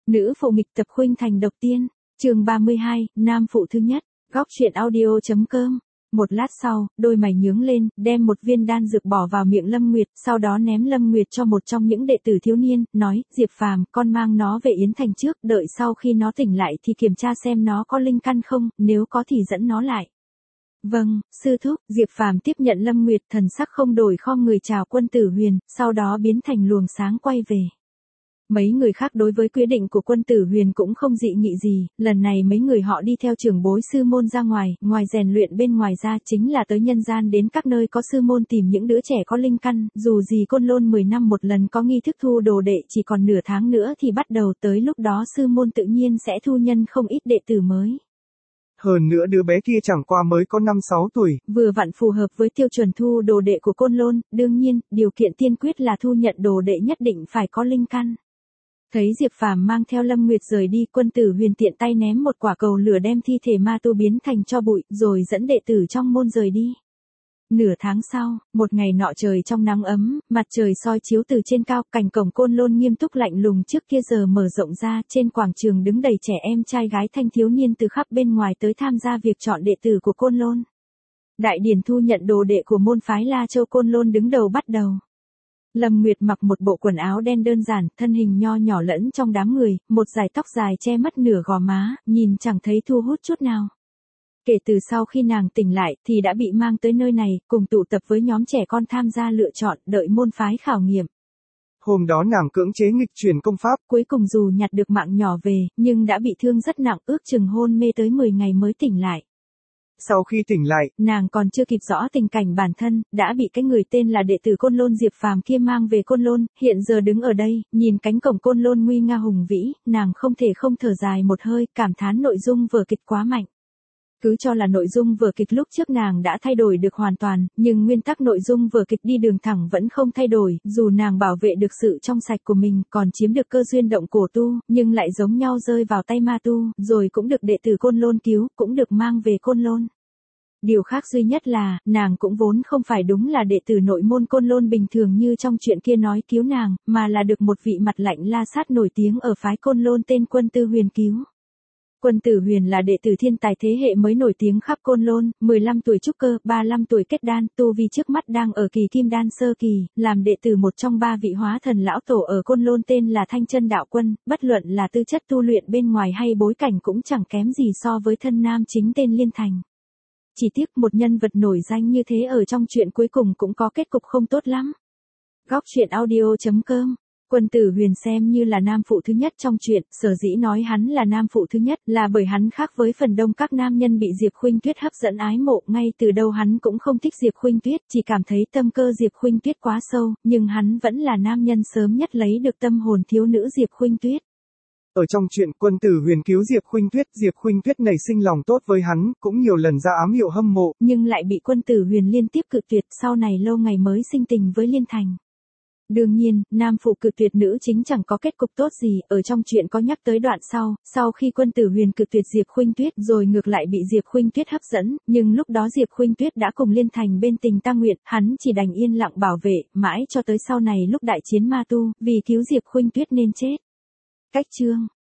Nữ phụ nghịch tập khuynh thành độc tiên, chương 32, nam phụ thứ nhất, góc truyện audio.com. Một lát sau, đôi mày nhướng lên, đem một viên đan dược bỏ vào miệng Lâm Nguyệt, sau đó ném Lâm Nguyệt cho một trong những đệ tử thiếu niên, nói, Diệp Phàm, con mang nó về Yến Thành trước, đợi sau khi nó tỉnh lại thì kiểm tra xem nó có linh căn không, nếu có thì dẫn nó lại. Vâng, sư thúc. Diệp Phàm tiếp nhận Lâm Nguyệt, thần sắc không đổi, khom người chào Quân Tử Huyền, sau đó biến thành luồng sáng quay về. Mấy người khác đối với quyết định của Quân Tử Huyền cũng không dị nghị gì, lần này mấy người họ đi theo trưởng bối sư môn ra ngoài rèn luyện bên ngoài ra chính là tới nhân gian đến các nơi có sư môn tìm những đứa trẻ có linh căn, dù gì Côn Lôn 10 năm một lần có nghi thức thu đồ đệ, chỉ còn nửa tháng nữa thì bắt đầu, tới lúc đó sư môn tự nhiên sẽ thu nhân không ít đệ tử mới. Hơn nữa đứa bé kia chẳng qua mới có 5-6 tuổi. Vừa vặn phù hợp với tiêu chuẩn thu đồ đệ của Côn Lôn, đương nhiên, điều kiện tiên quyết là thu nhận đồ đệ nhất định phải có linh căn. Thấy Diệp Phàm mang theo Lâm Nguyệt rời đi, Quân Tử Huyền tiện tay ném một quả cầu lửa đem thi thể ma tu biến thành tro bụi, rồi dẫn đệ tử trong môn rời đi. Nửa tháng sau, một ngày nọ trời trong nắng ấm, mặt trời soi chiếu từ trên cao, cổng cổng Côn Lôn nghiêm túc lạnh lùng trước kia giờ mở rộng ra, trên quảng trường đứng đầy trẻ em trai gái thanh thiếu niên từ khắp bên ngoài tới tham gia việc chọn đệ tử của Côn Lôn. Đại điển thu nhận đồ đệ của môn phái La Châu Côn Lôn đứng đầu bắt đầu. Lâm Nguyệt mặc một bộ quần áo đen đơn giản, thân hình nho nhỏ lẫn trong đám người, một dải tóc dài che mất nửa gò má, nhìn chẳng thấy thu hút chút nào. Kể từ sau khi nàng tỉnh lại thì đã bị mang tới nơi này, cùng tụ tập với nhóm trẻ con tham gia lựa chọn, đợi môn phái khảo nghiệm. Hôm đó nàng cưỡng chế nghịch truyền công pháp, cuối cùng dù nhặt được mạng nhỏ về, nhưng đã bị thương rất nặng, ước chừng hôn mê tới 10 ngày mới tỉnh lại. Sau khi tỉnh lại, nàng còn chưa kịp rõ tình cảnh bản thân, đã bị cái người tên là đệ tử Côn Lôn Diệp Phàm kia mang về Côn Lôn, hiện giờ đứng ở đây, nhìn cánh cổng Côn Lôn nguy nga hùng vĩ, nàng không thể không thở dài một hơi, cảm thán nội dung vở kịch quá mạnh. Cứ cho là nội dung vở kịch lúc trước nàng đã thay đổi được hoàn toàn, nhưng nguyên tắc nội dung vở kịch đi đường thẳng vẫn không thay đổi, dù nàng bảo vệ được sự trong sạch của mình, còn chiếm được cơ duyên động cổ tu, nhưng lại giống nhau rơi vào tay ma tu, rồi cũng được đệ tử Côn Lôn cứu, cũng được mang về Côn Lôn. Điều khác duy nhất là, nàng cũng vốn không phải đúng là đệ tử nội môn Côn Lôn bình thường như trong chuyện kia nói cứu nàng, mà là được một vị mặt lạnh la sát nổi tiếng ở phái Côn Lôn tên Quân Tử Huyền cứu. Quân Tử Huyền là đệ tử thiên tài thế hệ mới nổi tiếng khắp Côn Lôn, 15 tuổi trúc cơ, 35 tuổi kết đan, tu vi trước mắt đang ở kỳ kim đan sơ kỳ, làm đệ tử một trong 3 vị hóa thần lão tổ ở Côn Lôn tên là Thanh Chân Đạo Quân, bất luận là tư chất tu luyện bên ngoài hay bối cảnh cũng chẳng kém gì so với thân nam chính tên Liên Thành. Chỉ tiếc một nhân vật nổi danh như thế ở trong chuyện cuối cùng cũng có kết cục không tốt lắm. Góc truyện audio.com. Quân Tử Huyền xem như là nam phụ thứ nhất trong chuyện, sở dĩ nói hắn là nam phụ thứ nhất là bởi hắn khác với phần đông các nam nhân bị Diệp Khuynh Tuyết hấp dẫn ái mộ, ngay từ đầu hắn cũng không thích Diệp Khuynh Tuyết, chỉ cảm thấy tâm cơ Diệp Khuynh Tuyết quá sâu, nhưng hắn vẫn là nam nhân sớm nhất lấy được tâm hồn thiếu nữ Diệp Khuynh Tuyết. Ở trong chuyện Quân Tử Huyền cứu Diệp Khuynh Tuyết nảy sinh lòng tốt với hắn, cũng nhiều lần ra ám hiệu hâm mộ, nhưng lại bị Quân Tử Huyền liên tiếp cự tuyệt, sau này lâu ngày mới sinh tình với Liên Thành. Đương nhiên, nam phụ cự tuyệt nữ chính chẳng có kết cục tốt gì, ở trong chuyện có nhắc tới đoạn sau khi Quân Tử Huyền cự tuyệt Diệp Khuynh Tuyết rồi ngược lại bị Diệp Khuynh Tuyết hấp dẫn, nhưng lúc đó Diệp Khuynh Tuyết đã cùng Liên Thành bên tình ta nguyện, hắn chỉ đành yên lặng bảo vệ, mãi cho tới sau này lúc đại chiến ma tu, vì cứu Diệp Khuynh Tuyết nên chết. Cách chương